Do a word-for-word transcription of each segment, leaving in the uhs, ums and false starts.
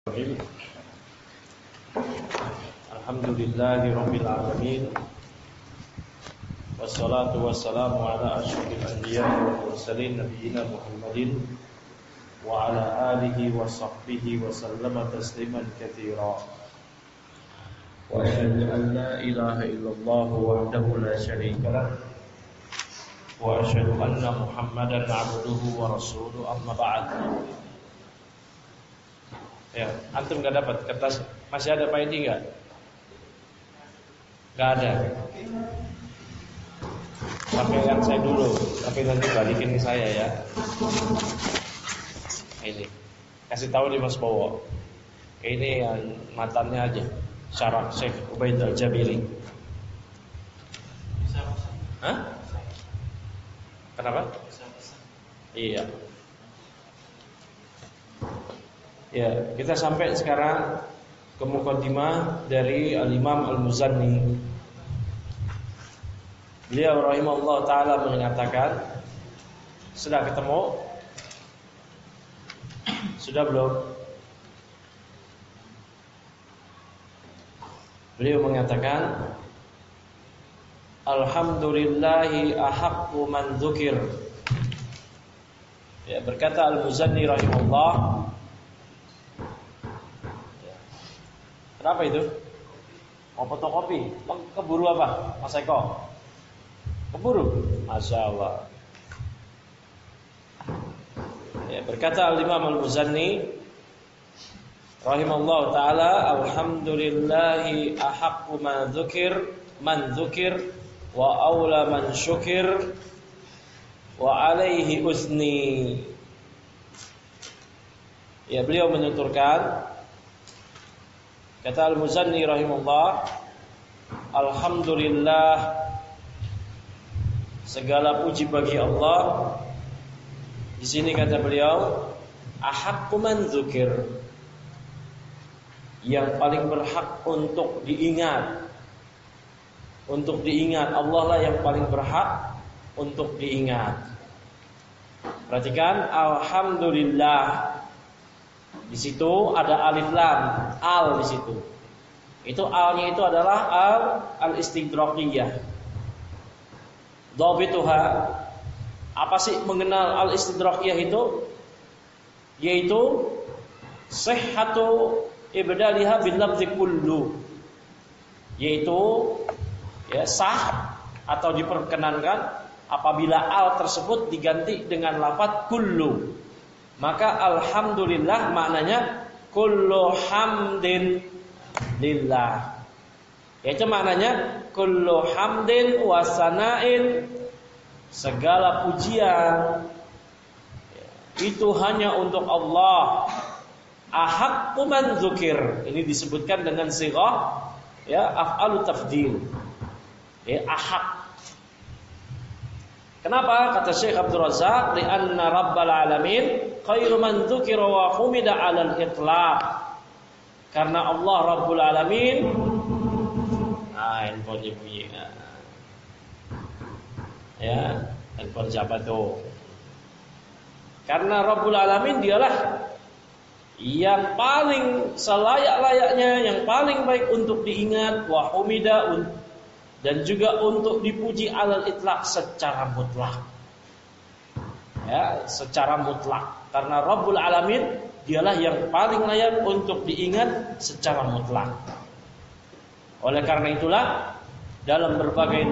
Alhamdulillahi Rabbil Alamin, wassalatu wassalamu ala asyrafil anbiya wal mursalin nabiyina Muhammadin wa ala alihi wa sahbihi wa sallama tasliman katsira. Wa asyhadu an la ilaha illallah wahdahu la syarika lah wa asyhadu anna Muhammadan abduhu wa rasuluhu, amma ba'd. Ya, antum nggak dapat kertas? Masih ada Pak Edi nggak? Nggak ada. Sampaikan saya dulu, tapi nanti balikin ke saya ya. Ini, kasih tahu di Mas Bowo. Ini yang matannya aja. Syarah Syekh Ubaid Al-Jabiri. Hah? Kenapa? Iya. Ya, kita sampai sekarang ke muqaddimah dari Al-Imam Al-Muzanni. Beliau rahimahullah ta'ala mengatakan, sudah ketemu? Sudah belum? Beliau mengatakan, alhamdulillahi ahaqqu man dzukir. Ya, berkata Al-Muzanni rahimahullah, kenapa itu? Mau fotokopi? Keburu apa? Mas Eko? Keburu? Masya Allah. Ya, berkata Al-Imam Al-Muzanni rahimahullah ta'ala, alhamdulillahi ahaqqu man dzukir man dzukir wa aula man syukir wa alaihi usni. Ya, beliau menuturkan, kata Al-Muzanni rahimahullah, alhamdulillah, segala puji bagi Allah. Di sini kata beliau, ahaqqu man dzukir, yang paling berhak untuk diingat. Untuk diingat, Allah lah yang paling berhak untuk diingat. Perhatikan, alhamdulillah. Di situ ada alif lam, al di situ. Itu alnya itu adalah al al-istidrakiyah. Dhabituha, apa sih mengenal al-istidrakiyah itu? Yaitu sihhatu ibdaliha bil lafzi kullu. Yaitu ya sah atau diperkenankan apabila al tersebut diganti dengan lafaz kullu. Maka alhamdulillah maknanya kullu hamdin lillah. Yaitu maknanya kullu hamdin wa sana'in, segala pujian itu hanya untuk Allah. Ahaqqu man dzukir, ini disebutkan dengan sighah ya af'alu tafdil. Ya, ahaq. Kenapa? Kata Syekh Abdul Razak, li'anna rabbal alamin khairu man dzukira wa humida 'alal itlaq. Karena Allah Rabbul Alamin, ah handphone bunyi. Ya, handphone siapa tuh? Karena Rabbul Alamin dialah yang paling selayak-layaknya, yang paling baik untuk diingat, wa humida, dan juga untuk dipuji 'alal itlaq, secara mutlak. Ya, secara mutlak. Karena Rabbul Alamin dialah yang paling layak untuk diingat secara mutlak. Oleh karena itulah dalam berbagai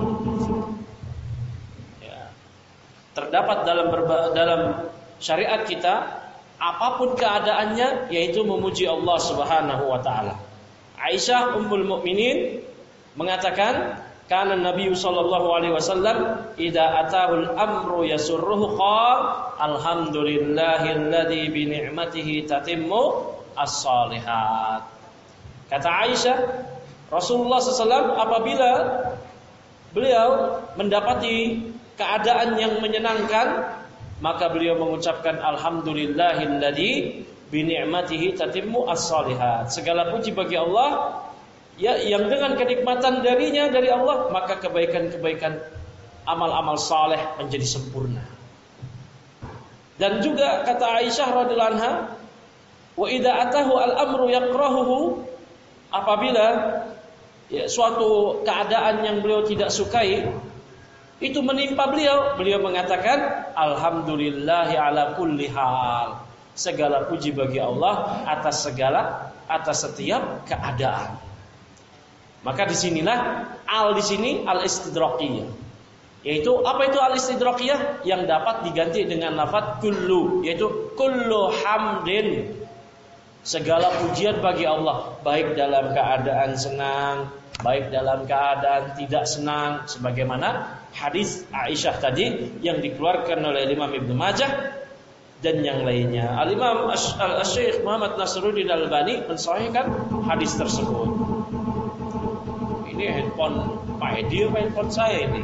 ya, terdapat dalam berba, dalam syariat kita apapun keadaannya yaitu memuji Allah Subhanahu wa taala. Aisyah Ummul Mukminin mengatakan, kana Nabi sallallahu alaihi wasallam idza atahul amru yasurruhu qala alhamdulillahilladzi bi ni'matihi tatimmu as-shalihat. Kata Aisyah, Rasulullah sallallahu alaihi wasallam apabila beliau mendapati keadaan yang menyenangkan, maka beliau mengucapkan alhamdulillahilladzi bi ni'matihi tatimmu as-shalihat. Segala puji bagi Allah, ya, yang dengan kenikmatan darinya dari Allah, maka kebaikan-kebaikan amal-amal saleh menjadi sempurna. Dan juga kata Aisyah radhiyallahu anha, Wa idza atahu al-amru yakrahuhu, apabila ya, suatu keadaan yang beliau tidak sukai itu menimpa beliau, beliau mengatakan alhamdulillahi ala kulli hal. Segala puji bagi Allah atas segala atas setiap keadaan. Maka disinilah al di sini al istidrakiyah. Yaitu apa itu al istidrakiyah? Yang dapat diganti dengan lafaz kullu, yaitu kullu hamdin. Segala pujian bagi Allah, baik dalam keadaan senang, baik dalam keadaan tidak senang, sebagaimana hadis Aisyah tadi yang dikeluarkan oleh Imam Ibnu Majah dan yang lainnya. Al-Imam Asy-Syaikh Muhammad Nasiruddin Al-Albani mensahihkan hadis tersebut. Ini handphone Pak Edi apa handphone saya ini?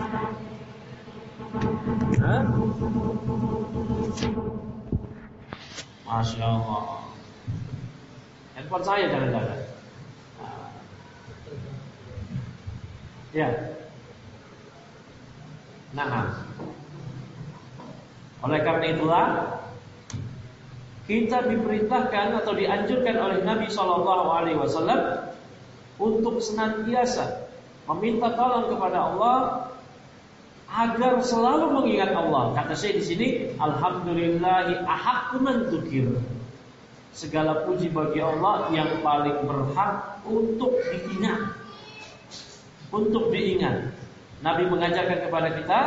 Hah? Masya Allah. Handphone saya jangan-jangan. Ya. Nah, oleh karena itulah kita diperintahkan atau dianjurkan oleh Nabi Shallallahu Alaihi Wasallam untuk senantiasa meminta tolong kepada Allah agar selalu mengingat Allah. Kata saya di sini, alhamdulillahi ahaqqu man dzukir. Segala puji bagi Allah yang paling berhak untuk diingat. Untuk diingat. Nabi mengajarkan kepada kita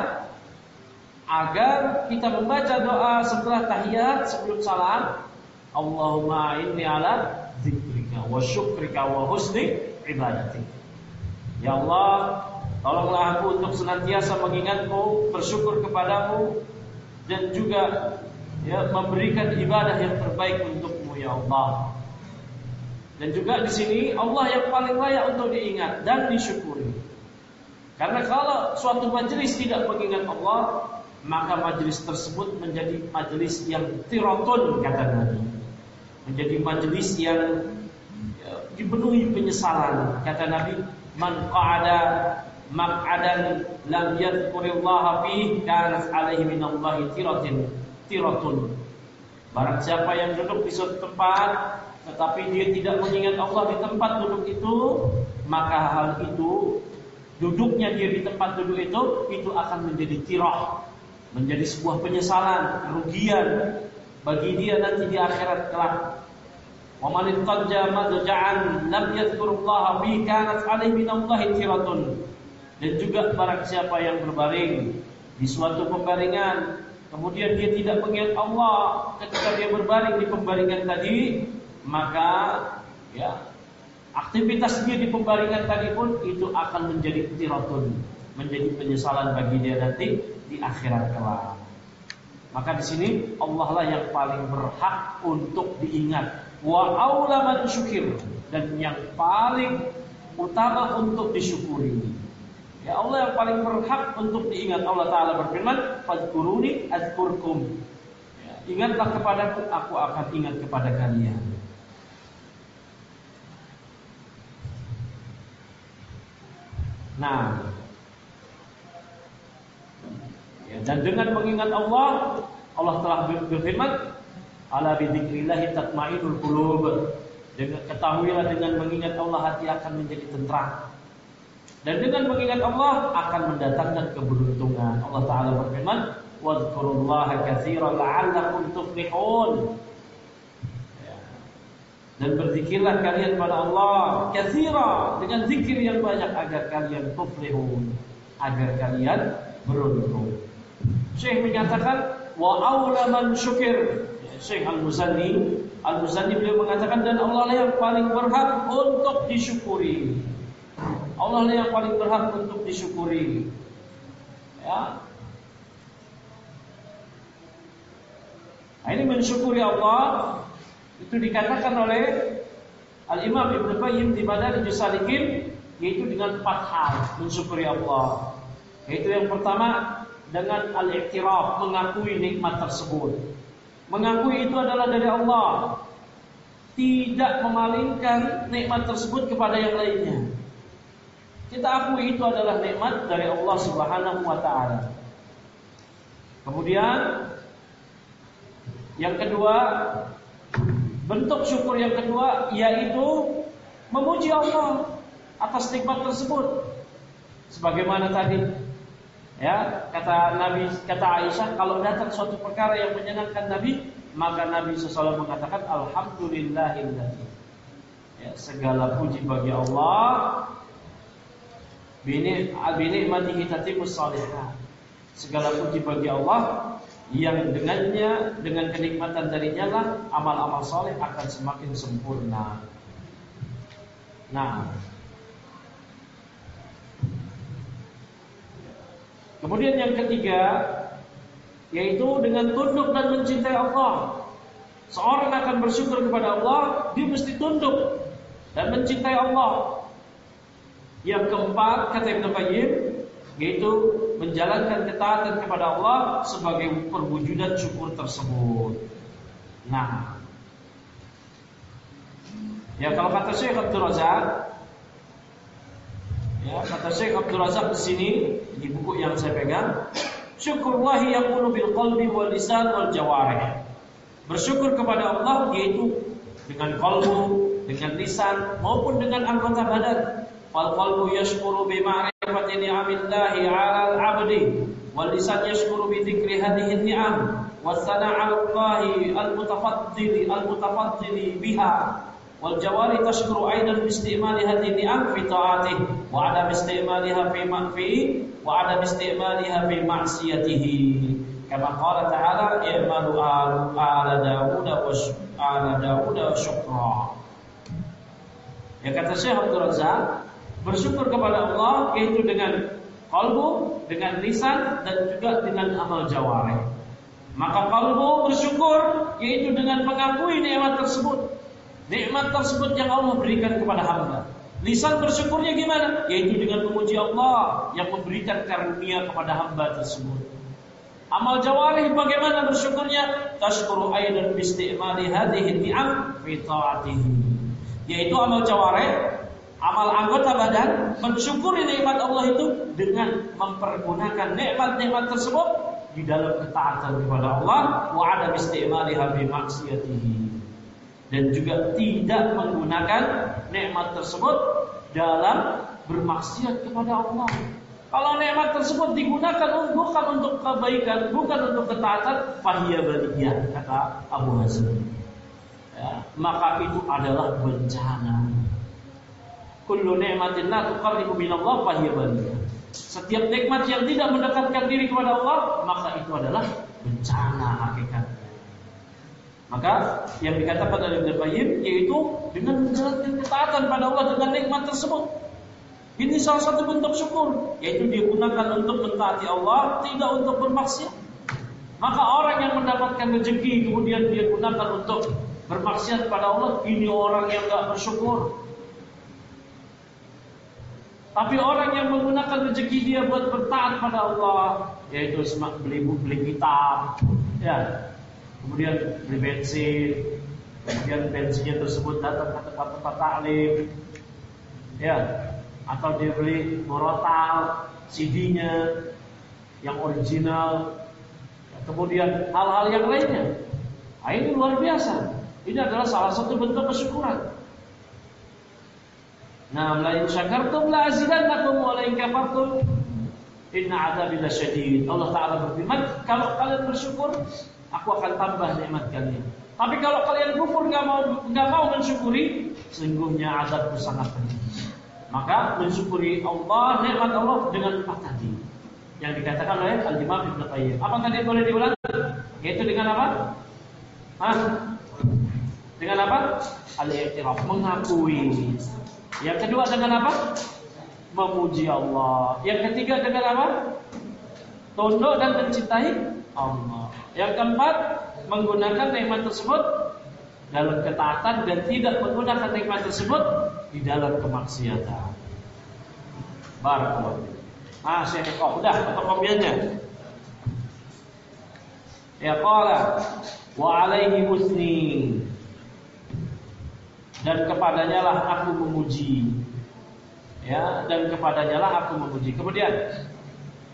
agar kita membaca doa setelah tahiyat, sebelum salam, Allahumma inni ala dzikrika wa syukrika wa husni ibadatik. Ya Allah, tolonglah aku untuk senantiasa mengingatmu, bersyukur kepadamu, dan juga ya, memberikan ibadah yang terbaik untukmu ya Allah. Dan juga di sini Allah yang paling layak untuk diingat dan disyukuri. Karena kalau suatu majelis tidak mengingat Allah, maka majelis tersebut menjadi majelis yang tiratun, kata Nabi. Menjadi majelis yang ya, dipenuhi penyesalan. Kata Nabi, man qa'ada maq'adan lam yadhkurillaha fihi kanat alaihi minallahi tiratin tiratun. Barang siapa yang duduk di suatu tempat tetapi dia tidak mengingat Allah di tempat duduk itu, maka hal itu, duduknya dia di tempat duduk itu, itu akan menjadi tirah, menjadi sebuah penyesalan, kerugian bagi dia nanti di akhirat kelak. Wa man ittaja madja'an lam yadhkurullaha bi kanat alaihi minallahi tiratun. Dan juga barang siapa yang berbaring di suatu pembaringan, kemudian dia tidak mengingat Allah ketika dia berbaring di pembaringan tadi, maka ya aktivitas dia di pembaringan tadi pun itu akan menjadi tiratun, menjadi penyesalan bagi dia nanti di akhirat kelak. Maka di sini Allah lah yang paling berhak untuk diingat. Wa aula man syukir, dan yang paling utama untuk disyukuri. Ya Allah yang paling berhak untuk diingat. Allah Ta'ala berfirman, fadhkuruni adzkurkum. Ya, ingatlah kepadaku, aku akan ingat kepada kalian. Nah, ya, dan dengan mengingat Allah, Allah telah berfirman, ala bidzikrillah tatma'innul qulub. Dengan ketahuilah dengan mengingat Allah hati akan menjadi tentram. Dan dengan mengingat Allah akan mendatangkan keberuntungan. Allah Ta'ala berfirman, wadhkurullaha katsiran la'allakum tuflihun. Ya. Dan berzikirlah kalian pada Allah katsira, dengan zikir yang banyak agar kalian tuflihun, agar kalian beruntung. Syekh menyatakan wa aula man syukir. Syekh Al-Muzanni, Al-Muzanni beliau mengatakan, dan Allah lah yang paling berhak untuk disyukuri. Allah lah yang paling berhak untuk disyukuri. Ya. Nah, ini mensyukuri Allah itu dikatakan oleh Al-Imam Ibnu Qayyim di Madarijus Salikin, yaitu dengan empat hal mensyukuri Allah. Yaitu yang pertama dengan al-i'tiraf, mengakui nikmat tersebut. Mengakui itu adalah dari Allah, tidak memalingkan nikmat tersebut kepada yang lainnya. Kita akui itu adalah nikmat dari Allah Subhanahu wa ta'ala. Kemudian yang kedua, Bentuk syukur yang kedua yaitu memuji Allah atas nikmat tersebut. Sebagaimana tadi, ya, kata Nabi, kata Aisyah, kalau datang suatu perkara yang menyenangkan Nabi, maka Nabi shallallahu alaihi wasallam mengatakan alhamdulillahilladzi. Ya, segala puji bagi Allah. Bini binikmatihi tatimmus shalihat. Segala puji bagi Allah yang dengannya, dengan kenikmatan darinya lah amal-amal saleh akan semakin sempurna. Nah, kemudian yang ketiga yaitu dengan tunduk dan mencintai Allah. Seorang akan bersyukur kepada Allah, dia mesti tunduk dan mencintai Allah. Yang keempat, kata Ibnu Qayyim, yaitu menjalankan ketaatan kepada Allah sebagai perwujudan syukur tersebut. Nah, ya kalau kata Syekh Abdul Razak, ya kata Syekh Abdul Razak di sini di buku yang saya pegang, syukurullahi yakunu bil qalbi wal lisan wal jawarih. Bersyukur kepada Allah yaitu dengan qalbu, dengan lisan maupun dengan anggota badan. Fal qalbu yashkuru bi ma'rifati ni'amillahi 'alal 'abdi wal lisan yashkuru bi dzikri hadhihi ni'am was sana' 'ala Allahi al-mutafaddili al-mutafaddili biha wal jawari tashkuru aidan bi istimali hadhihi ni'am fi ta'atihi wa 'adam istimaliha fi ma'fi wa 'adam istimaliha fi ma'siyatihi kama qala ta'ala i'malu ala Daud wa ala Daud syukra. Ya kata Syekh Abdul Razak, bersyukur kepada Allah yaitu dengan qalbu, dengan lisan dan juga dengan amal jawarih. Maka qalbu bersyukur yaitu dengan mengakui nikmat tersebut. Nikmat tersebut yang Allah berikan kepada hamba. Lisan bersyukurnya gimana? Yaitu dengan memuji Allah yang memberikan karunia kepada hamba tersebut. Amal jawarih bagaimana bersyukurnya? Tashkuru aidan bi istimali hadhihi ni'am fi ta'atihi. Yaitu amal jawarih, amal anggota badan mensyukuri nikmat Allah itu dengan mempergunakan nikmat-nikmat tersebut di dalam ketaatan kepada Allah wa 'adam istimaliha fi maksiyatihi, dan juga tidak menggunakan nikmat tersebut dalam bermaksiat kepada Allah. Kalau nikmat tersebut digunakan bukan untuk kebaikan, bukan untuk ketaatan, fahiya baliyah, kata Abu Hazm. Ya, maka itu adalah bencana. Kullu ni'matin la tuqarribu minallah fahiya baliyah. Setiap nikmat yang tidak mendekatkan diri kepada Allah, maka itu adalah bencana hakikatnya. Maka yang dikatakan oleh Ibnu Qayyim yaitu dengan menjalankan ketaatan pada Allah dengan nikmat tersebut. Ini salah satu bentuk syukur, yaitu digunakan untuk mentaati Allah, tidak untuk bermaksiat. Maka orang yang mendapatkan rezeki kemudian dia gunakan untuk bermaksiat pada Allah, ini orang yang enggak bersyukur. Tapi orang yang menggunakan rezeki dia buat bertaat pada Allah, yaitu beli beli kitab, ya, kemudian beli bensin, kemudian bensinnya tersebut datang ke tempat-tempat taklim, ya, atau dia beli morotal, C D-nya yang original, kemudian hal-hal yang lainnya. Nah, ini luar biasa. Ini adalah salah satu bentuk kesyukuran. Nah, la in syakartum la azidannakum wa la in kafartum inna 'adzabi lasyadid. Allah Taala berfirman, kalau kalian bersyukur, aku akan tambah nikmat kalian. Tapi kalau kalian kufur, enggak mau enggak mau mensyukuri, sesungguhnya azabku sangat pedih. Maka mensyukuri Allah, nikmat Allah dengan empat tadi yang dikatakan oleh Al-Imam Ibnu Qayyim. Apa tadi boleh diulang? Yaitu dengan apa? Hah? Dengan apa? Al-i'tiraf, mengakui. Yang kedua dengan apa? Memuji Allah. Yang ketiga dengan apa? Tunduk dan mencintai Allah. Yang keempat, menggunakan nikmat tersebut dalam ketaatan dan tidak menggunakan nikmat tersebut di dalam kemaksiatan. Barakallahu. Ah, saya oh, udah fotokopiannya. Ya qala wa alaihi husni. Dan kepadanya lah aku memuji. Ya, dan kepadanya lah aku memuji. Kemudian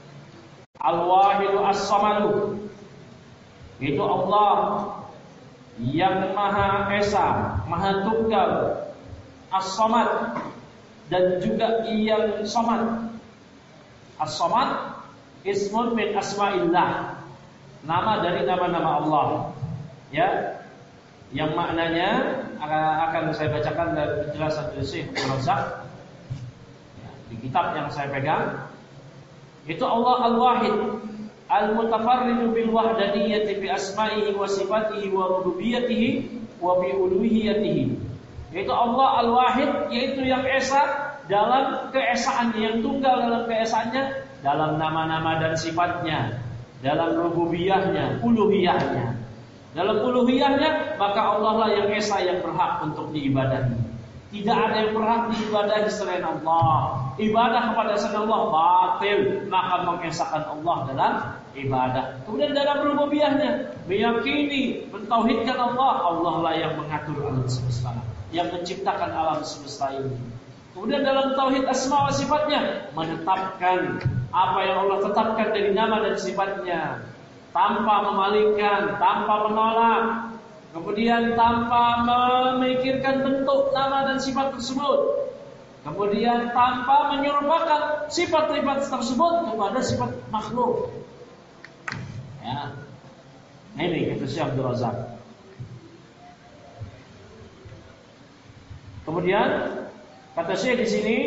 Al-Wahidu As-Samadu, itu Allah yang Maha Esa, Maha Tunggal, As-Samad, dan juga yang Samad. As-Samad ismun min asma'illah, nama dari nama-nama Allah, ya, yang maknanya akan saya bacakan dari penjelasan dari Syekh Razak ya, di kitab yang saya pegang. Itu Allah Al-Wahid, Al-Mutafarridu bil wahdaniyyati bi asma'ihi wa sifatihi wa rububiyyatihi wa bi uluhiyyatihi. Yaitu Allah Al-Wahid, yaitu yang esa dalam keesaannya, yang tunggal dalam keesaannya, dalam nama-nama dan sifatnya, dalam rububiyahnya, uluhiyahnya. Dalam uluhiyahnya, maka Allah lah yang esa, yang berhak untuk diibadahi. Tidak ada yang berhak diibadahi selain Allah. Ibadah kepada selain Allah batil, maka mengesakan Allah dalam ibadah. Kemudian dalam rububiyahnya, meyakini, mentauhidkan Allah. Allah lah yang mengatur alam semesta, yang menciptakan alam semesta ini. Kemudian dalam tauhid asma wa sifatnya, menetapkan apa yang Allah tetapkan dari nama dan sifatnya, tanpa memalingkan, tanpa menolak, kemudian tanpa memikirkan bentuk nama dan sifat tersebut, kemudian tanpa menyerupakan sifat-sifat tersebut kepada sifat makhluk. Ya, ini kata Syekh Abdul Razak. Kemudian kata Syekh di sini,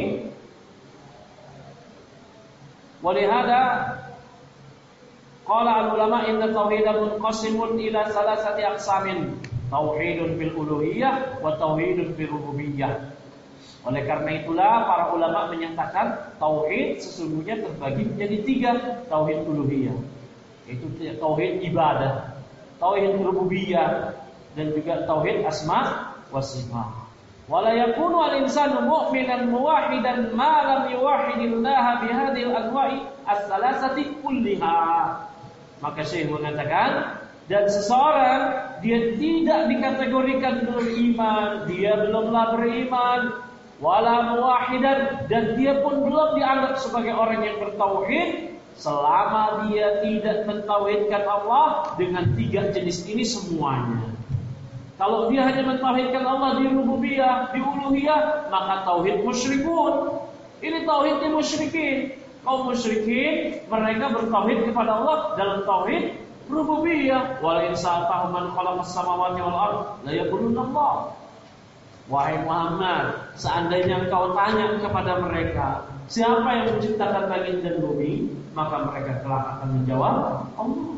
walihada qala al-ulama inna tauhida munqasimun ila salasati aqsamin, tauhidun fil uluhiyah wa tauhidun fil rububiyyah. Oleh karena itulah para ulama menyatakan tauhid sesungguhnya terbagi menjadi tiga, tauhid uluhiyah, yaitu tauhid ibadah, tauhid rububiyah, dan juga tauhid asma wa sifat. Wala yakunu al-insanu mu'minan muwahidan ma lam yuwahhidillaha bihadhihi al-anwa'i as-salasati kulliha. Maka Syekh mengatakan, dan seseorang dia tidak dikategorikan beriman, dia belumlah beriman, wala muwahidan, dan dia pun belum dianggap sebagai orang yang bertauhid selama dia tidak mentauhidkan Allah dengan tiga jenis ini semuanya. Kalau dia hanya mentauhidkan Allah di rububiyah, di uluhiyah, maka tauhid musyrikun. Ini tauhidnya musyrikin. Kaum musyrikin, mereka bertauhid kepada Allah dalam tauhid rububiyah. Wal insa'atahum man khalaqas samawati wal ardh la yaquluna Allah. Wahai Muhammad, seandainya engkau tanya kepada mereka, siapa yang menciptakan langit dan bumi, maka mereka kelak akan menjawab Allah.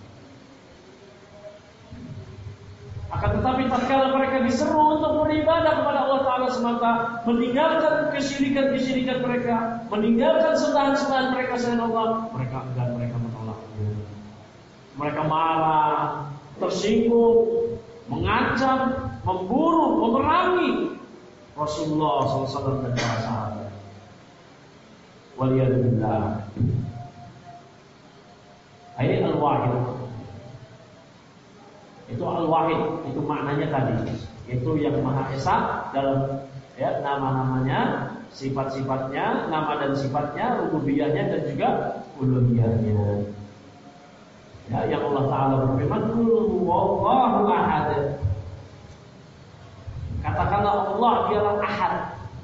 Akan tetapi tatkala mereka diseru untuk beribadah kepada Allah Ta'ala semata, meninggalkan kesyirikan-kesyirikan mereka, meninggalkan sembahan-sembahan mereka selain Allah, mereka enggan, mereka menolaknya. Mereka marah, tersinggung, mengancam, memburu, memerangi Rasulullah shallallahu alaihi wasallam dan para sahabat. Waliyadzubillah. Ayat al-wahid. Itu al-wahid, itu maknanya tadi, itu yang Maha Esa dalam ya, nama-namanya, sifat-sifatnya, nama dan sifatnya, rububiyahnya dan juga uluhiyahnya. Ya, yang Allah Ta'ala berfirman, qul huwallahu ahad. Katakanlah Allah dialah ahad.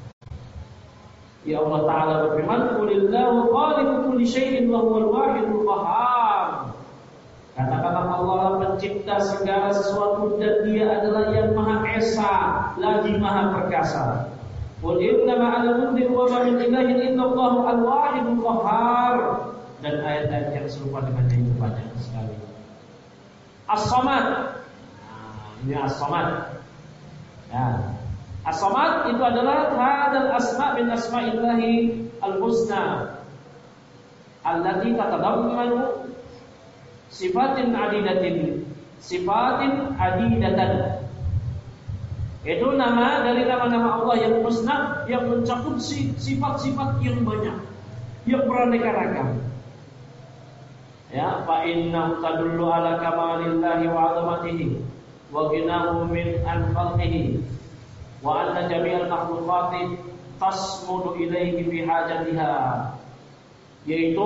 Ya Allah Ta'ala berfirman, qulillahu khaliqu kulli syai'in wa huwal wahidul qahhar. Katakanlah Allah pencipta segala sesuatu dan Dia adalah yang Maha Esa, lagi Maha Perkasa. Qul innama ana mundhir wa ma min ilahin illallahu al-wahidul qahhar. Dan ayat-ayat yang serupa dengannya itu banyak sekali. As-Samad. Nah, ini As-Samad. Ya. As-Samad itu adalah hadal asma' min asma'illahi al-husna allati tatadammanu sifatin adidatin, sifatin adidatan. Itu nama dari nama-nama Allah yang husna, yang mencakup sifat-sifat yang banyak, yang beraneka ragam. Ya, fa inna tadullu ala kamalillahi wa 'azamatihi wa ghinahu min an khalqihi wa anna jami'al makhluqati tasmudu ilaihi bi hajatiha. Yaitu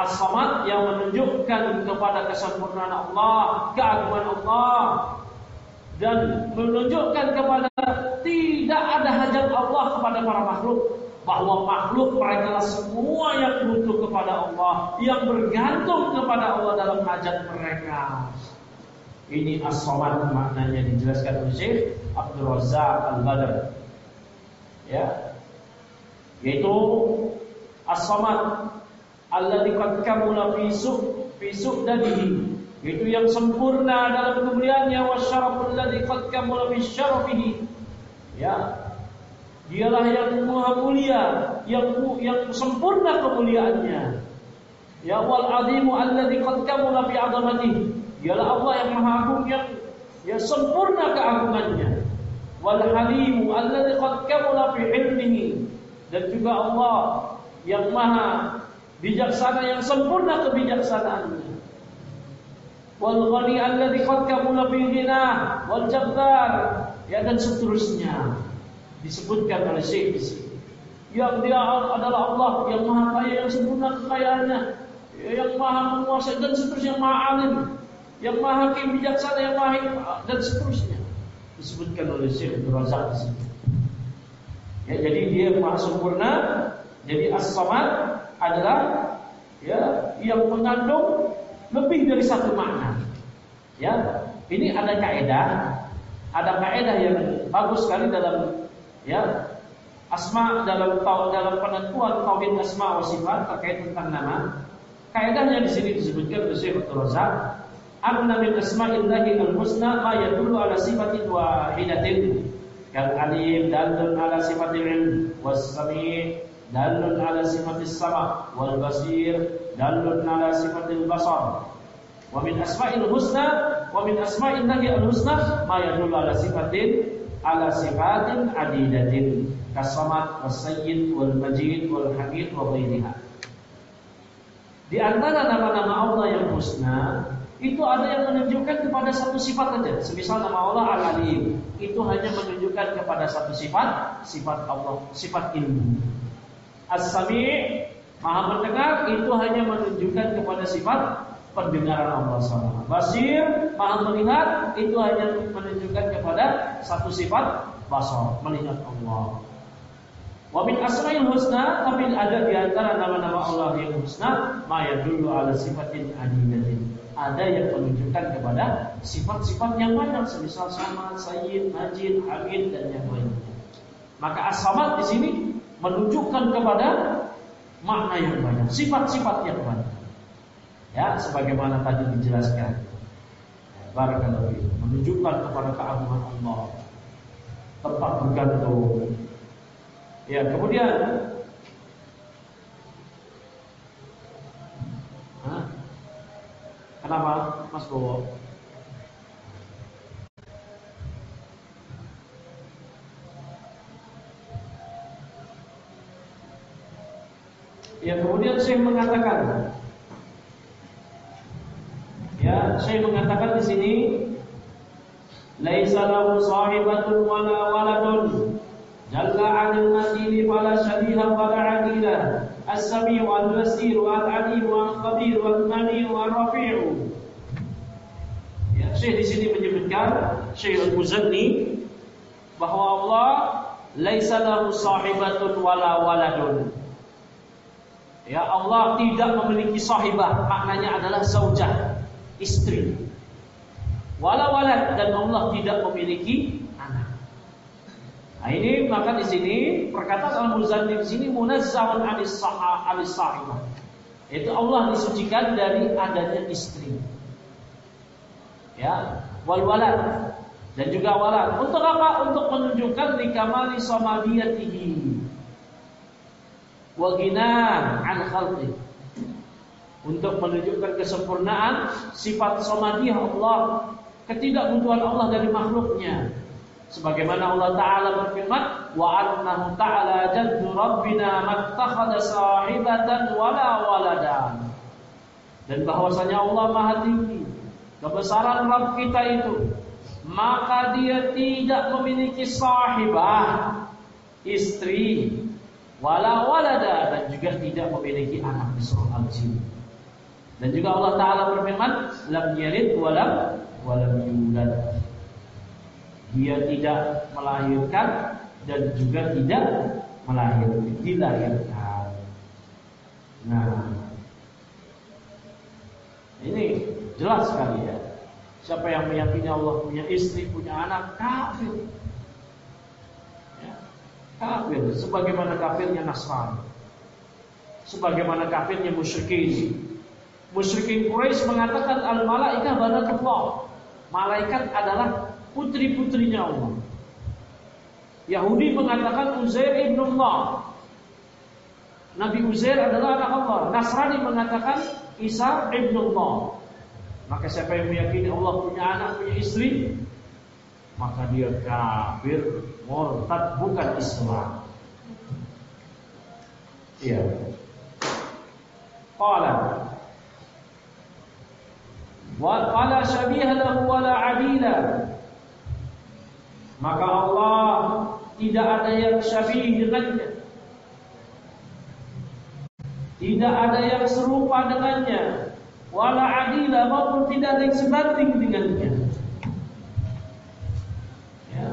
As-Samad yang menunjukkan kepada kesempurnaan Allah, keagungan Allah, dan menunjukkan kepada tidak ada hajat Allah kepada para makhluk, bahwa makhluk mereka semua yang butuh kepada Allah, yang bergantung kepada Allah dalam hajat mereka. Ini as-samad maknanya dijelaskan oleh Syekh Abdul Razzaq Al-Badr. Ya. Yaitu as-samad alladzi qad kamula fi su' fi su'dadihi, itu yang sempurna dalam kemuliaannya, wasyaraful ladzi qad kamula fi syarafihi. Ya. Dialah yang maha mulia, yang yang sempurna kemuliaannya. Ya, wal azimu alladzi qad kamula fi 'azamatihi. Dialah Allah yang maha agung, yang ya sempurna keagungannya. Wal halimu alladzi qad kamula fi ilmihi. Dan juga Allah yang maha bijaksana, yang sempurna kebijaksanaannya. Wal ghani alladzi qad kamula fi ghinah wal jabbar, ya, dan seterusnya disebutkan oleh Syekh di sini. Yang dia adalah Allah yang maha kaya, yang sempurna kekayaannya, yang maha menguasai, dan seterusnya, yang maha alim, yang maha hakim, bijaksana, yang maha, dan seterusnya disebutkan oleh Syekh Abdul Razzaq di sini. Ya, jadi dia maha sempurna. Jadi as-samad adalah ya yang mengandung lebih dari satu makna. Ya, ini ada kaidah, ada kaidah yang bagus sekali dalam ya asma, dalam dalam penentuan tauhid asma wa sifat terkait tentang nama. Kaidahnya di sini disebutkan oleh Syekh Abdul Razzaq, anna min asma'illahi al-husna ma yadullu ala sifatin wahidatin. Kal alim dalun ala sifatil ilm, was sami' dalun ala sifatis sama', wal basir dalun ala sifatil basar. Wa min asma'il husna wa min asma'illahi al-husna ma yadullu ala sifatin ala sifatin adidatin, kasamat, was-sayyid, wal majid, wal hamid, wa ghairiha. Di antara nama-nama Allah yang husna itu ada yang menunjukkan kepada satu sifat saja. Semisal nama Allah Al-Alim, itu hanya menunjukkan kepada satu sifat, sifat Allah, sifat ilmu. As-Sami', maha mendengar, itu hanya menunjukkan kepada sifat pendengaran Allah subhanahu wa taala. Basir, maha melihat, itu hanya menunjukkan kepada satu sifat basar, melihat Allah. Wa min asma'il husna, tapi ada di antara nama-nama Allah yang husna ma yadullu ala sifatin adidatin, ada yang menunjukkan kepada sifat-sifat yang banyak, semisal Samad, Sayyid, Majid, Hamid, dan yang lainnya. Maka as-samad di sini menunjukkan kepada makna yang banyak, sifat-sifat yang banyak. Ya, sebagaimana tadi dijelaskan. Barakallahu fiik, menunjukkan kepada keagungan Allah, tempat bergantung. Ya, kemudian Hah? Kenapa, Mas Bowo? Ya, kemudian saya mengatakan, ya, saya mengatakan di sini, laisa lahu sahibatun wala waladun, jalla 'anil matili fala syabiha wala 'adila, as-sami'u al-basir wal-'alim wal-khabir wal-ghani wal-rafi'u. Ya, Syekh di sini menyebutkan, Syekh Al-Muzanni, bahwa Allah laisa lahu sahibatun wala waladun. Ya, Allah tidak memiliki sahibah, maknanya adalah zaujah, istri. Wala walad, dan Allah tidak memiliki anak. Nah, ini maka di sini perkataan Al-Muzanni di sini munazzahun anis saha anis sahibah. Itu Allah disucikan dari adanya istri. Ya, wal walad, dan juga walad. Untuk apa? Untuk menunjukkan likamali samadiyatihi wa ghinan an khalqi, untuk menunjukkan kesempurnaan sifat samadiyah Allah, ketidakbutuhan Allah dari makhluknya. Sebagaimana Allah Ta'ala berfirman, wa annahu ta'ala jaddu rabbina mattakhadha sahibatan wala waladan. Dan bahwasanya Allah Maha Tinggi, kebesaran Rabb kita itu, maka dia tidak memiliki sahibah, istri, wala walada, dan juga tidak memiliki anak di surah Al-Jin. Dan juga Allah Ta'ala berfirman, lam yalid walam walam yulad. dia tidak melahirkan dan juga tidak melahirkan, dilahirkan. Nah, ini jelas sekali ya. Siapa yang meyakini Allah punya istri, punya anak, kafir. Ya, kafir. Sebagaimana kafirnya Nasrani, sebagaimana kafirnya musyrikin. Musyrikin Quraisy mengatakan al-malaikah banatullah. Malaikat adalah putri-putrinya Allah. Yahudi mengatakan Uzair ibnullah. Nabi Uzair adalah anak Allah. Nasrani mengatakan Isa ibnullah. Maka siapa yang meyakini Allah punya anak, punya istri, maka dia kafir, murtad, bukan Islam. Iya. Qala wa qala syabiha lahu wala adila. Maka Allah tidak ada yang syabih dengannya, tidak ada yang serupa dengannya, wala adila, maupun tidak ada yang sebanding dengannya. Ya.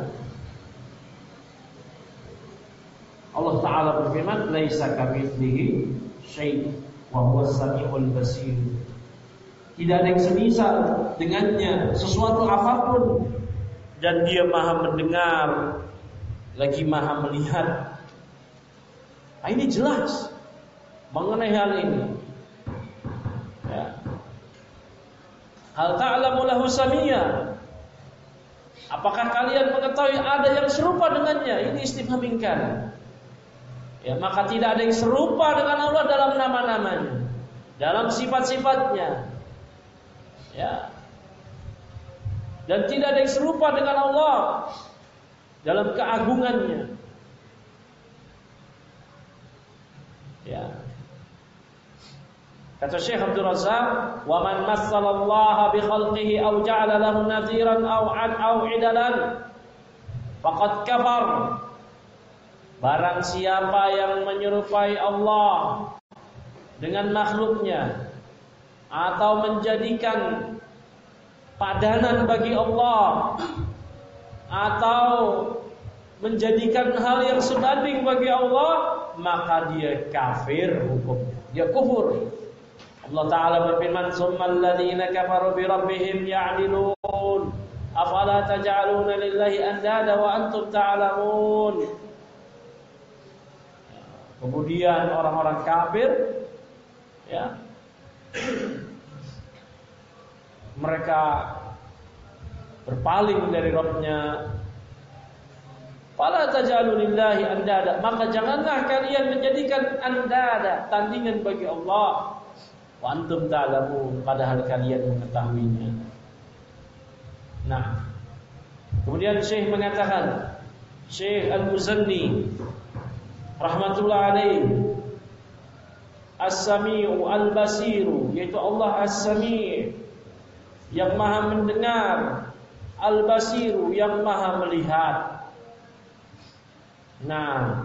Allah Ta'ala berfirman, laisa kamitslihi syai' wa huwas samiul basir. Tidak ada yang semisal dengannya sesuatu apapun, dan dia maha mendengar lagi maha melihat. Nah, ini jelas mengenai hal ini. Ya. Hal ta'lamu lahu samiyya. Apakah kalian mengetahui ada yang serupa dengannya? Ini istifham ingkar. Ya, maka tidak ada yang serupa dengan Allah dalam nama-namanya, dalam sifat-sifatnya. Ya. Dan tidak ada yang serupa dengan Allah dalam keagungannya. Ya. Kata Syekh Abdul Razak, "Wa man massalallaha bi khalqihi aw ja'ala lahu nadhiran aw an aw idalan faqad kafar." Barang siapa yang menyerupai Allah dengan makhluknya atau menjadikan padanan bagi Allah atau menjadikan hal yang sebanding bagi Allah, maka dia kafir hukumnya, dia kufur. Allah Ta'ala berfirman, "Tsummal ladzina kafaru bi rabbihim ya'dilun afala taj'aluna lillahi andada wa antum ta'lamun." Kemudian orang-orang kafir, ya, mereka berpaling dari Rabb-nya. Fala taj'alu lillahi andada, maka janganlah kalian menjadikan andada, tandingan bagi Allah. Wa antum ta'lamun, padahal kalian mengetahuinya. Nah, kemudian Syekh mengatakan, Syekh Al-Muzanni rahmatullah alaih, As-Sami'u Al-Basiru, yaitu Allah As-Sami', yang maha mendengar, Al-Basiru, yang maha melihat. Nah,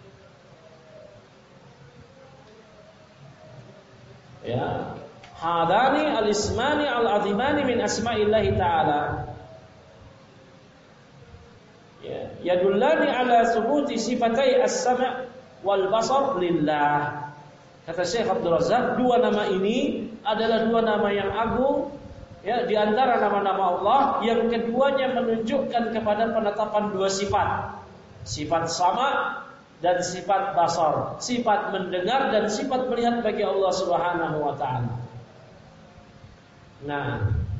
ya, hadani al-ismani al-azimani min asma'illahi ta'ala, ya, yadullani ala subuti sifatai as-sam' wal basar lillah. Kata Syekh Abdul Razak, dua nama ini adalah dua nama yang agung, ya, di antara nama-nama Allah. Yang keduanya menunjukkan kepada penetapan dua sifat, sifat sama dan sifat basar, sifat mendengar dan sifat melihat bagi Allah Subhanahu wa ta'ala. Nah,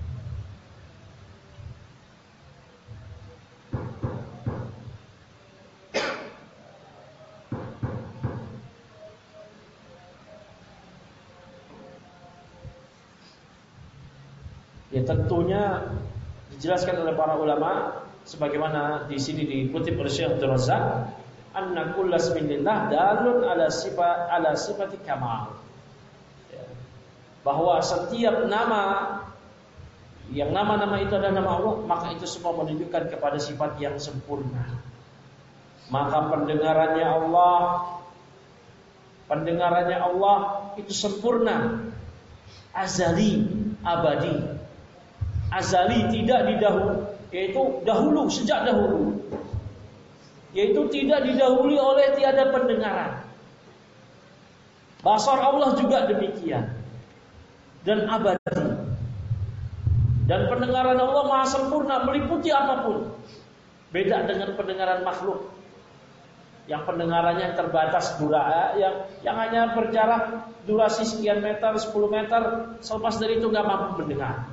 ya, tentunya dijelaskan oleh para ulama sebagaimana di sini dikutip oleh Syekh Abdul Razak, anna kullu ismillah dalun ala sifat ala sifati kamal. Ya. Bahwa setiap nama yang nama-nama itu adalah nama Allah, maka itu semua menunjukkan kepada sifat yang sempurna. Maka pendengarannya Allah, pendengarannya Allah itu sempurna, azali, abadi. Azali, tidak didahului, yaitu dahulu, sejak dahulu, yaitu tidak didahului oleh tiada pendengaran. Basar Allah juga demikian, dan abadi. Dan pendengaran Allah maha sempurna, meliputi apapun. Beda dengan pendengaran makhluk yang pendengarannya terbatas dura, yang yang hanya berjarak durasi sekian meter, sepuluh meter, selepas dari itu nggak mampu mendengar.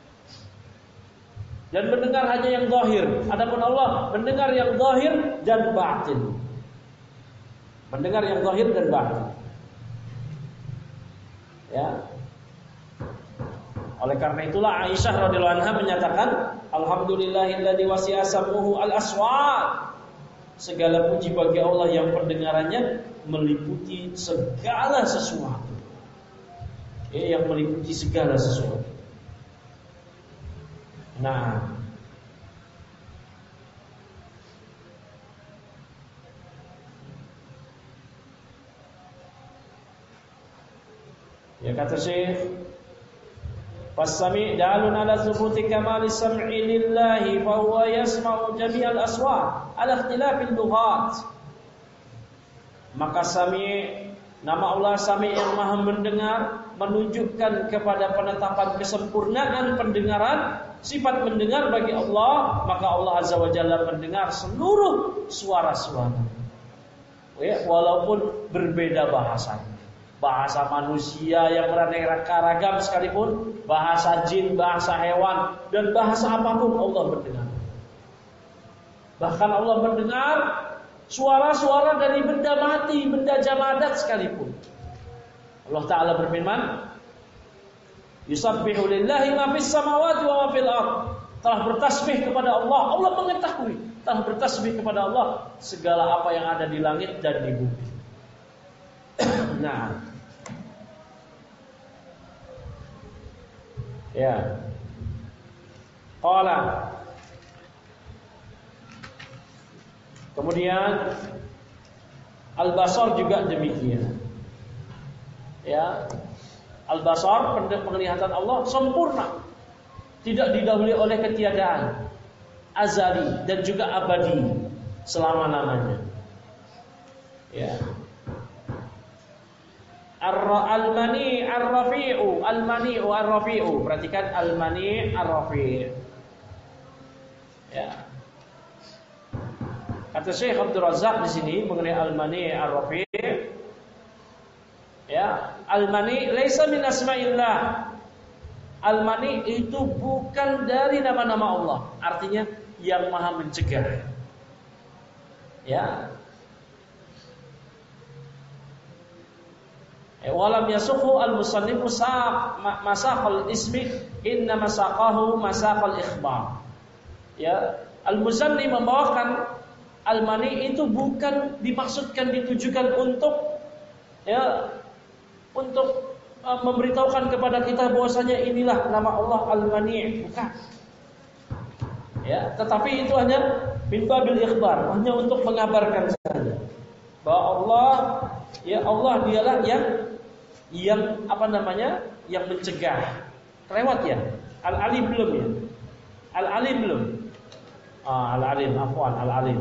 Dan mendengar hanya yang zahir. Adapun Allah mendengar yang zahir dan batin. Mendengar yang zahir dan batin. Ya. Oleh karena itulah Aisyah radhiyallahu anha menyatakan, alhamdulillahilladzi wasi'a sam'uhu al-aswat. Segala puji bagi Allah yang pendengarannya meliputi segala sesuatu. Ya, yang meliputi segala sesuatu. Nah, ya kata Syekh, Fasami dalun ala thubuti kamali sam'i lillahi fa huwa yasma'u jami'al aswat ala ikhtilafil lughat. Maka Sami, nama Allah Sami yang Maha mendengar, menunjukkan kepada penetapan kesempurnaan pendengaran, sifat mendengar bagi Allah, maka Allah Azza wa Jalla mendengar seluruh suara-suara. Ya, walaupun berbeda bahasanya. Bahasa manusia yang beraneka ragam sekalipun, bahasa jin, bahasa hewan, dan bahasa apapun Allah mendengar. Bahkan Allah mendengar suara-suara dari benda mati, benda jamadat sekalipun. Allah Ta'ala berfirman, Yusabbihu lillahi ma fis samawati wa ma fil ardh. Telah bertasbih kepada Allah. Allah mengetahui, telah bertasbih kepada Allah segala apa yang ada di langit dan di bumi. Nah, ya, qala. Kemudian al-basar juga demikian. Ya, al-basar, penglihatan Allah sempurna, tidak didahului oleh ketiadaan, azali dan juga abadi selama-lamanya. Ya. Al-mani ar-rafi'u, al-mani'u ar-rafi'u. Perhatikan al-mani ar-rafi'. Ya. Kata Syekh Abdul Razak di sini mengenai al-mani ar-rafi'. Ya, al-mani laisa min asma'illah. Al-mani itu bukan dari nama-nama Allah. Artinya yang Maha mencegah. Ya. Walam yasukhu al-musannifu saq masaqal ismi inna masaqahu masaqal ikhbar. Ya, al-musanni membawakan al-mani itu bukan dimaksudkan ditujukan untuk ya untuk uh, memberitahukan kepada kita bahwasanya inilah nama Allah al-mani, bukan. Ya, tetapi itu hanya min babil ikhbar, hanya untuk mengabarkan saja bahwa Allah, ya Allah dialah yang yang apa namanya? Yang mencegah. Lewat ya? Al-alim belum ya? Al-alim belum? Ah, al-alim, afwan, al-alim.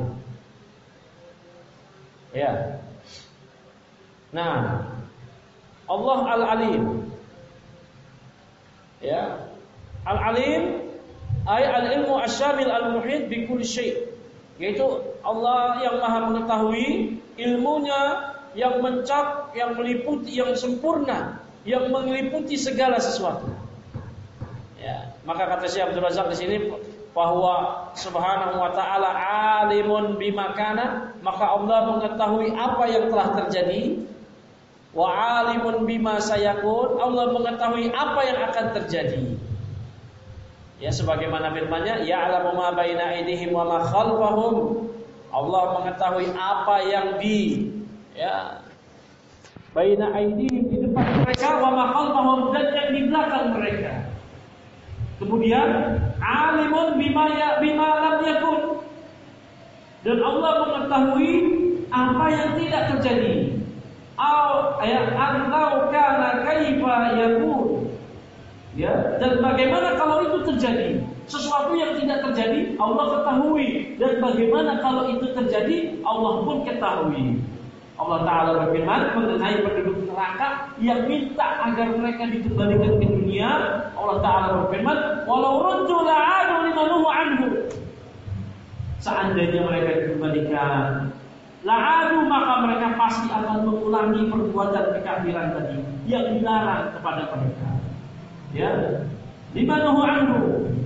Ya. Nah, Allah al-alim. Ya. Al-alim ay al-ilmu asy-syamil al-muhit bi kulli syai'. Yaitu Allah yang Maha mengetahui, ilmunya yang mencap, yang meliputi, yang sempurna, yang meliputi segala sesuatu. Ya, maka kata Syekh Abdul Razak di sini bahwa subhanahu wa ta'ala alimun bima kana, maka Allah mengetahui apa yang telah terjadi. Wa alimun bima sayakun, Allah mengetahui apa yang akan terjadi. Ya, sebagaimana firman-Nya, ya'lamu ma baina aydihim wa ma khalfahum. Allah mengetahui apa yang di ya baina aydihim, di depan mereka, wa ma khalfahum, dan yang di belakang mereka. Kemudian alimun bima ya bima lam yakun, dan Allah mengetahui apa yang tidak terjadi. Au ayat antau kana kaifa yakun, ya, dan bagaimana kalau itu terjadi. Sesuatu yang tidak terjadi Allah ketahui, dan bagaimana kalau itu terjadi Allah pun ketahui. Allah Ta'ala berfirman mengenai penduduk neraka yang minta agar mereka dikembalikan ke dunia. Allah Ta'ala berfirman, walau ruddu la'adu limanuhu anhu. Seandainya mereka dikembalikan, la'adu, maka mereka pasti akan mengulangi perbuatan kekafiran tadi yang dilarang kepada mereka. Ya, limanuhu anhu.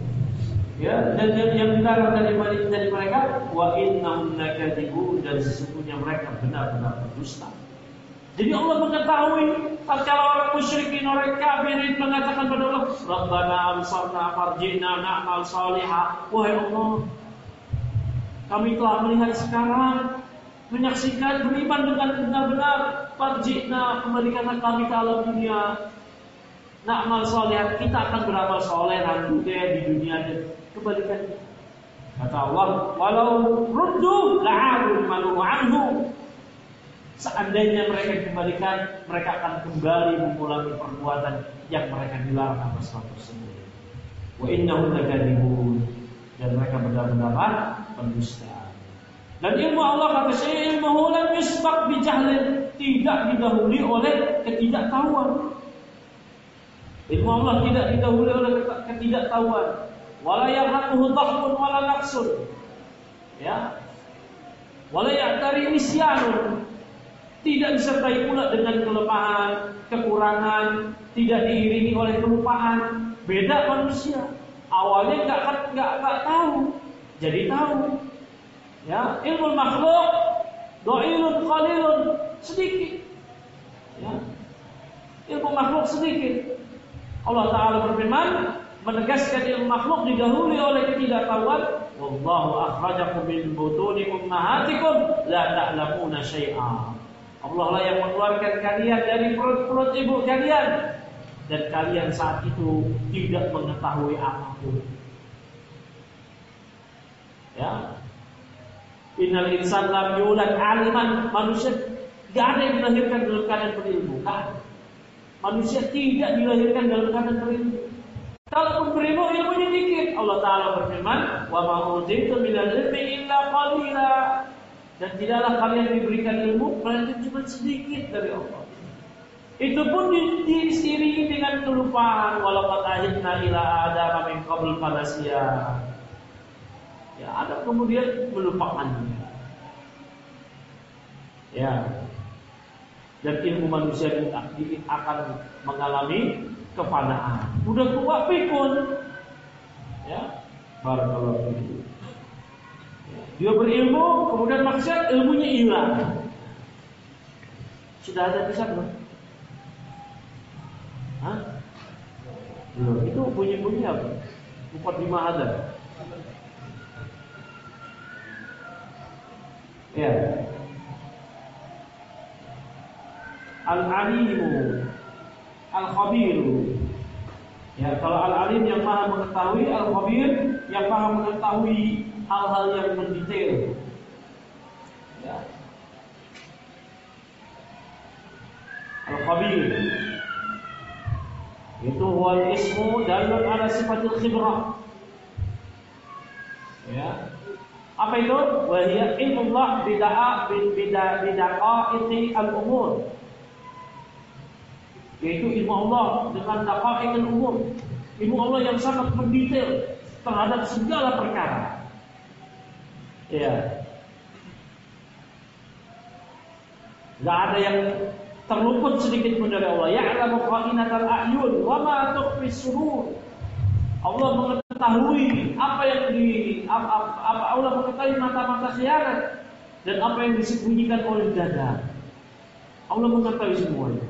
Ya, dan yang, yang dilarang dari, dari mereka, wa innahum lakadzibun, dan sesungguhnya mereka benar-benar berdusta. Jadi Allah mengetahui kalau orang musyrikin, orang kafirin mengatakan pada Allah, Rabbana absarna farji'na na'mal salihah. Wahai Allah, kami telah melihat sekarang, menyaksikan, beriman dengan benar-benar, farji'na, kembalikanlah kami ke alam dunia, na'mal salihah, kita akan beramal soleh juga di dunia, dan kembalikan. Kata Allah, walau ruddu la'adu limanuhu anhu. Seandainya mereka dikembalikan, mereka akan kembali mengulangi perbuatan yang mereka dilarang atas hal tersebut. Wa innahum lakadzibun, dan mereka benar-benar pendusta. Dan ilmu Allah, kata Syekh, ilmuhu lam yusbaq bi jahlin, tidak didahului oleh ketidaktahuan. Ilmu Allah tidak didahului oleh ketidaktahuan. Wala ya'lamuhu dhahfun wala naqsun. Ya. Wala ya'tari nisyanun. Tidak disertai pula dengan kelemahan, kekurangan, tidak diiringi oleh kelupaan. Beda manusia. Awalnya enggak enggak enggak tahu, jadi tahu. Ya, ilmu makhluk dhailun qalilun, sedikit. Ya. Ilmu makhluk sedikit. Allah Ta'ala berfirman menegaskan ilmu makhluk didahului oleh ketidaktahuan. Wallahu akhrajakum min butuni ummahatikum la ta'lamuna syai'a. Allah lah yang mengeluarkan kalian dari perut-perut ibu kalian, dan kalian saat itu tidak mengetahui apapun. Ya. Innal insana lam yulad aliman. Manusia tidak ada yang dilahirkan dalam keadaan berilmu. Kan? Manusia tidak dilahirkan dalam keadaan berilmu. Kalaupun berilmu, ilmunya dikit. Allah Ta'ala berfirman, wa ma utitu minal ilmi illa qalila. Dan tidaklah kalian diberikan ilmu melainkan cuma sedikit dari Allah. Itu pun diiringi dengan kelupaan. Walau qata'idna ila adama min qabl fanasiya. Ya, ada kemudian melupakannya. Ya. Dan ilmu manusia akan mengalami kefanaan. Udah tua pikun. Ya. Barakallahu fiik. Dia berilmu, kemudian maksiat, ilmunya hilang. Sudah ada kisah belum? Hah? Belum. Itu bunyi-bunyi apa? Empat lima ada. Ya. Al-alimu, al-khabiru. Ya, kalau al-alim yang maha mengetahui, al-khabir yang maha mengetahui hal-hal yang mendetail. Ya. Al-khabir itu wal ismu dalil ala sifatil khibrah. Ya. Apa itu? Wa hiya ilmullah bida'a bidaqaiqi al-umur. Yaitu ilmu Allah dengan daqaiq al-umur. Ilmu Allah yang sangat mendetail terhadap segala perkara. Ya. Enggak ada yang terluput sedikit pun dari Allah. Ya'lamu kha'inatal a'yun wa ma tukhfi sudur. Allah mengetahui apa yang di apa, apa Allah mengetahui mata-mata khianat dan apa yang disembunyikan oleh dada. Allah mengetahui semuanya.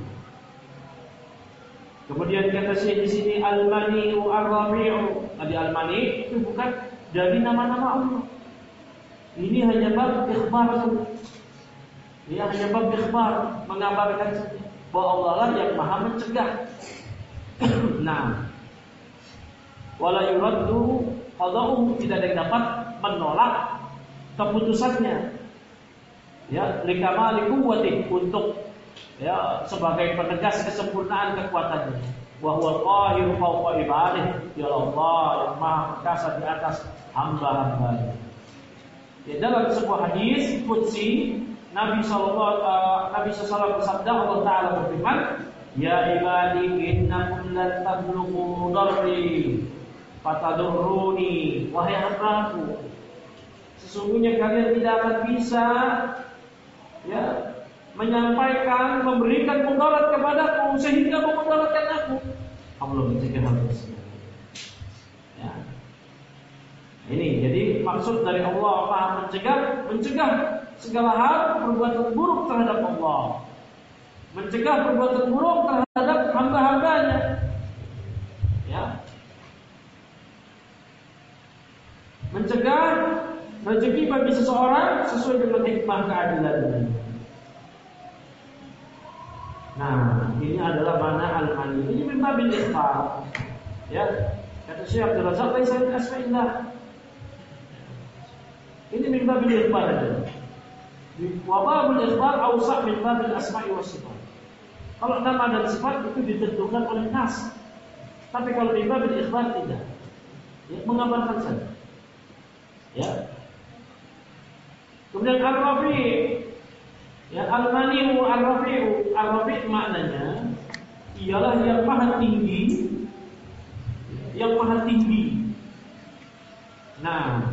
Kemudian kata Syekh di sini al-mani'u ar-rafi'u. Tadi al-mani' itu bukan dari nama-nama Allah. Ini hanya bab ikhbar. Ya, hanya bab ikhbar, mengabarkan saja bahwa Allah lah yang Maha mencegah. Nah, wala yuraddu qada'uhu, tidak ada yang dapat menolak keputusannya. Ya, likamali quwwati, untuk ya sebagai penegas kesempurnaan kekuatannya. wa huwa qahir fawqa ibadihi, ya Allah yang maha perkasa di atas hamba-hambanya. Ya, dalam sebuah hadis qudsi Nabi sallallahu uh, Nabi sallallahu alaihi wasallam bersabda, Allah Taala berfirman, ya ibadi innakum lan tablughu darri fatadurruni, wahai hambaku, sesungguhnya kalian tidak akan bisa ya menyampaikan, memberikan mudarat kepadaku sehingga memudaratkan aku. Allah mencegah hal tersebut. Ya. Ini jadi maksud dari Allah Maha mencegah, mencegah segala hal perbuatan buruk terhadap Allah, mencegah perbuatan buruk terhadap hamba-hambanya. Ya. Mencegah rezeki bagi seseorang sesuai dengan hikmah keadilannya. Nah, ini adalah mana al-mani. Ini min babil ikhbar. Ya, kata Syekh Abdul Razak, "Laisa min asma'illah." Ini min babil ikhbar aja. Wa babul ikhbar awsa' min babil asma'i was sifat. Kalau nama dan sifat itu ditentukan oleh nas. Tapi kalau min babil ikhbar tidak. Ya, mengabarkan saja. Ya. Kemudian al-rafi'. Ya, al-mani'u al-rafi'u. Al-rafi' maknanya ialah yang maha tinggi, yang maha tinggi. Nah,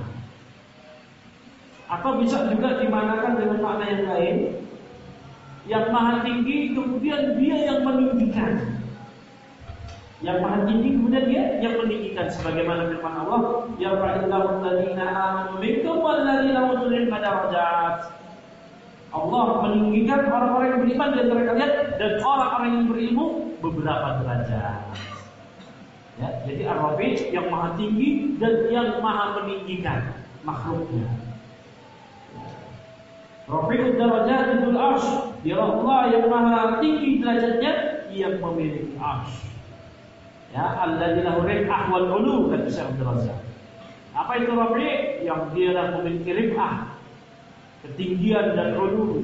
atau bisa juga dimanakan dengan makna yang lain, yang maha tinggi kemudian dia yang meninggikan. Yang maha tinggi kemudian dia yang meninggikan, sebagaimana firman Allah, ya ra'illahu alladziina aamanu minkum walladziina utul ilma darajat. Allah meninggikan orang-orang yang beriman di antara kalian dan orang-orang yang berilmu beberapa derajat. Ya, jadi Ar-Rafi' yang maha tinggi dan yang maha meninggikan makhluknya. Rafi'ud darajatul arsy, dia Allah yang maha tinggi derajatnya, yang memiliki arsy. Ya, alladzi lahu rif'ah wal 'ulu, kata Syekh Abdul Razak. Apa itu Rafi'? Yang dia memiliki rif'ah, ketinggian dan ulu.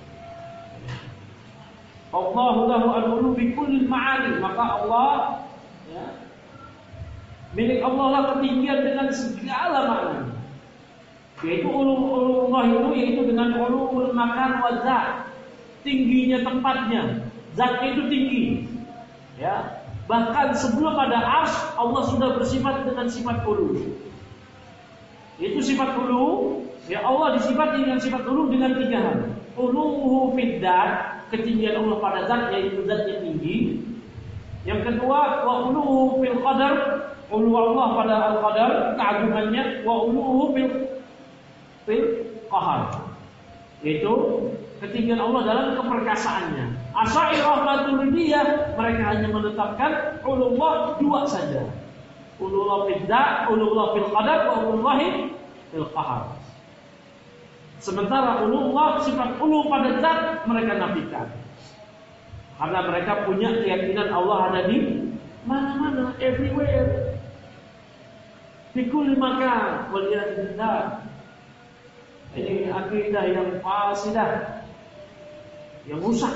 Allahu lahu al-ulu bi kulli ma'ani, maka Allah ya, milik Allah lah ketinggian dengan segala makna. Yaitu ulu Allah itu yaitu dengan ulul makan wa zat, tingginya tempatnya, zatnya itu tinggi. Ya, bahkan sebelum ada arsy Allah sudah bersifat dengan sifat ulu. Itu sifat ulu. Ya, Allah disifati dengan sifat ulu dengan tiga hal. Uluhu fid dzat, ketinggian Allah pada zat, yaitu zat yang tinggi. Yang kedua, wa uluhu fil qadar, ulu Allah pada al-qadar, keagungannya. Wa uluhu fil fil qahar, yaitu ketinggian Allah dalam keperkasaannya. Asy'ariyah Maturidiyah mereka hanya menetapkan ulullah dua saja. Ulullah fid dzat, ulullah fil qadar, wa ulullah fil qahar. Sementara ulullah, sifat ulu pada zat mereka nafikan. Karena mereka punya keyakinan Allah ada di mana-mana, everywhere. Di kulli makan, waliyadillah. Ini akidah yang fasidah, yang rusak,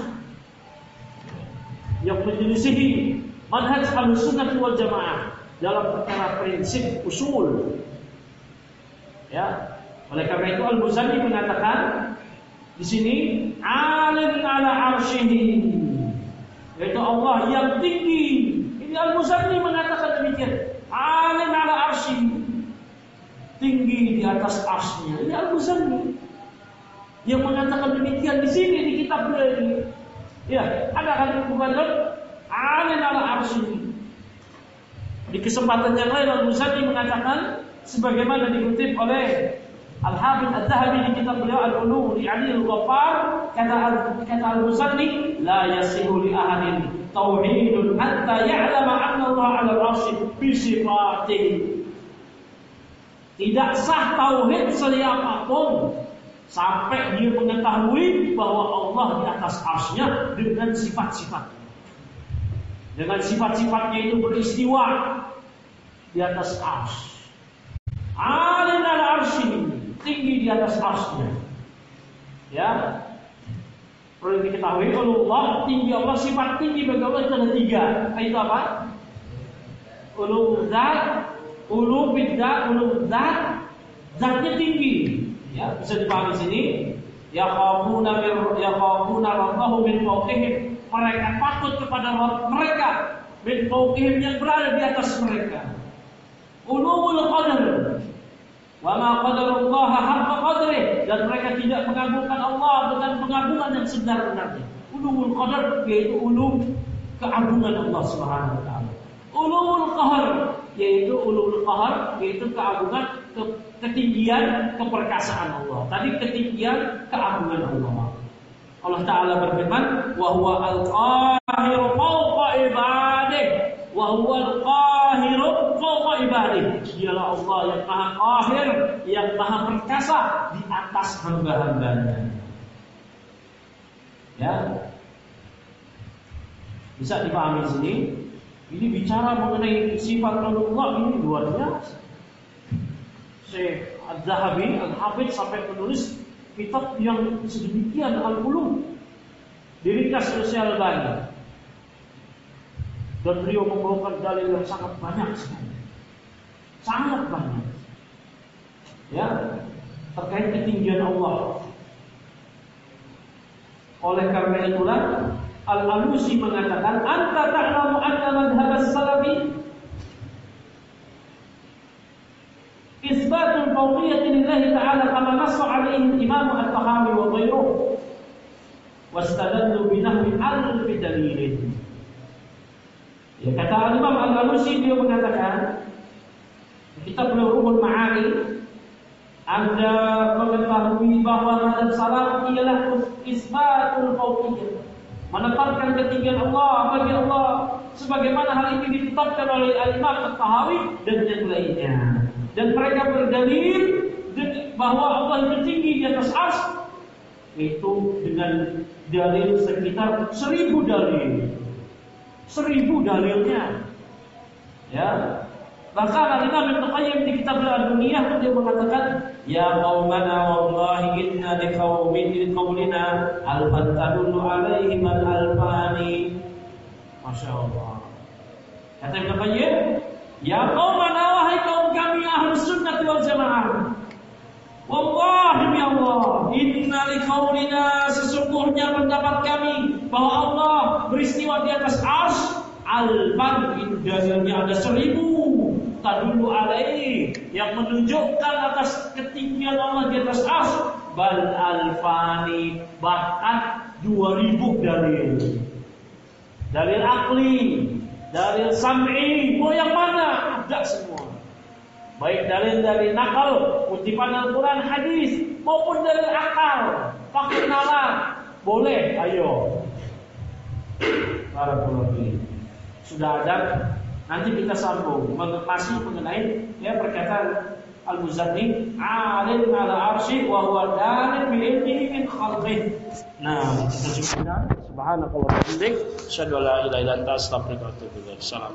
yang menyelisihi manhaj Ahlussunnah wal Jamaah dalam perkara prinsip usul. Ya. Oleh karena itu Al-Muzanni mengatakan di sini alin ala arsyihi, yaitu Allah yang tinggi. Ini Al-Muzanni mengatakan demikian, alin ala arsyihi, tinggi di atas arsy-Nya. Ini Al-Muzanni yang mengatakan demikian di sini di kitab beliau ini. Ya, ada kan bukan alin ala arsyihi. Di kesempatan yang lain Al-Muzanni mengatakan sebagaimana dikutip oleh Al-Hafidz Adz-Dzahabi di kitab beliau Al-Ulu li 'Ali al-Ghaffar, kata kata Al-Muzanni, la yasihu li ahadin tauhidun hatta ya'lama anna Allah 'ala al-'arsy bi sifatihi. Tidak sah tauhid siapapun sampai dia mengetahui bahwa Allah di atas arsy-Nya dengan sifat-sifat. Dengan sifat-sifatnya itu beristiwa di atas arsy. 'Alin 'ala arsy, tinggi di atas arsy-Nya. Ya. Perlu diketahui ulullah, tinggi Allah, sifat tinggi bagi Allah itu ada tiga. Itu apa? Ulu zat, ulu bid'ah, ulu zat, zatnya tinggi. Ya, bisa dipahami sini. Ya khafuna min ya khafuna rabbahu min fawqihim. Mereka takut kepada Rabb mereka min fawqihim yang berada di atas mereka. Ulul qadar. Wa ma qadarullaha haqqa qadrih, dan mereka tidak mengagungkan Allah dengan pengagungan yang sebenar-benarnya. Ulul qadar yaitu ulul keagungan Allah Subhanahu wa taala. Ulul qahar yaitu ulul qahar yaitu keagungan ke, ketinggian keperkasaan Allah. Tadi ketinggian keagungan Allah. Allah taala berfirman, "Wa huwa al-qahiru fawqa ibadihi." Wa huwa al-qahiru fawqa ibadihi. Dialah Allah yang Maha Qahir, yang Maha Perkasa di atas hamba-hambanya. Ya. Bisa dipahami sini. Ini bicara mengenai sifat Allah ini luar biasa. Syekh Az-Zahabi, Al-Hafidz sampai menulis kitab yang sedemikian Al-Ulum, diringkas oleh Syekh Al-Albani. Dan beliau membawakan dalil yang sangat banyak sekali. Sangat banyak. Ya, terkait ketinggian Allah. Oleh karena itulah Al-Alusi mengatakan, "Anta ta'lamu anna madhhab as-salafi isbatul fawqiyyati lillahi ta'ala kama nassa 'alaihi al-Imam At-Tahawi wa ghayruhu wastadallu bi nahwi alf dalilin." Ya, kata Imam Al-Alusi, beliau mengatakan, kita perlu Ruhul Ma'ani, Anda mengetahui bahwa madhab salaf ialah isbatul fawqiyyah, menetapkan ketinggian Allah bagi Allah, sebagaimana hal ini ditetapkan oleh Al-Imam At-Tahawi dan yang lainnya. Dan mereka berdalil bahwa Allah itu tinggi di atas arsy, itu dengan dalil sekitar seribu dalil. Seribu dalilnya. Ya. Bahkan Al-Imam Ibnu Qayyim di kitab Al-Duniyah dia mengatakan, "Ya qaumana wallahi inna liqaumin min qaulina alfan tadullu alaihim al-alfani." Masya Allah. Kata Ibnu Qayyim, "Ya qaumana wahai kaum kami Ahlus Sunnah wal Jamaah. Wallahi ya Allah, inna liqaulina, sesungguhnya pendapat kami bahwa Allah beristiwa di atas arsy, alfan itu dalilnya ada seribu, tadullu alaihi yang menunjukkan atas ketinggian Allah di atas arsy, bal alfani bahkan dua ribu dalil. Dalil akli, dalil sam'i, mau yang mana? Ada semua. Baik dalil dari nakal, kutipan Al-Quran, hadis, maupun dari akal, fakir nalar, boleh, ayo. Barakallahu fiik. Sudah ada, nanti kita sambung masih mengenai ya perkataan Al-Muzanni, alim ala arsy wa huwa dalim bi ilmihi min khalqihi. Nah, kita cukupkan. Subhanakallah wa bihamdik, asyhadu an la ilaha illa anta, astaghfiruka wa atubu ilaik. Salam.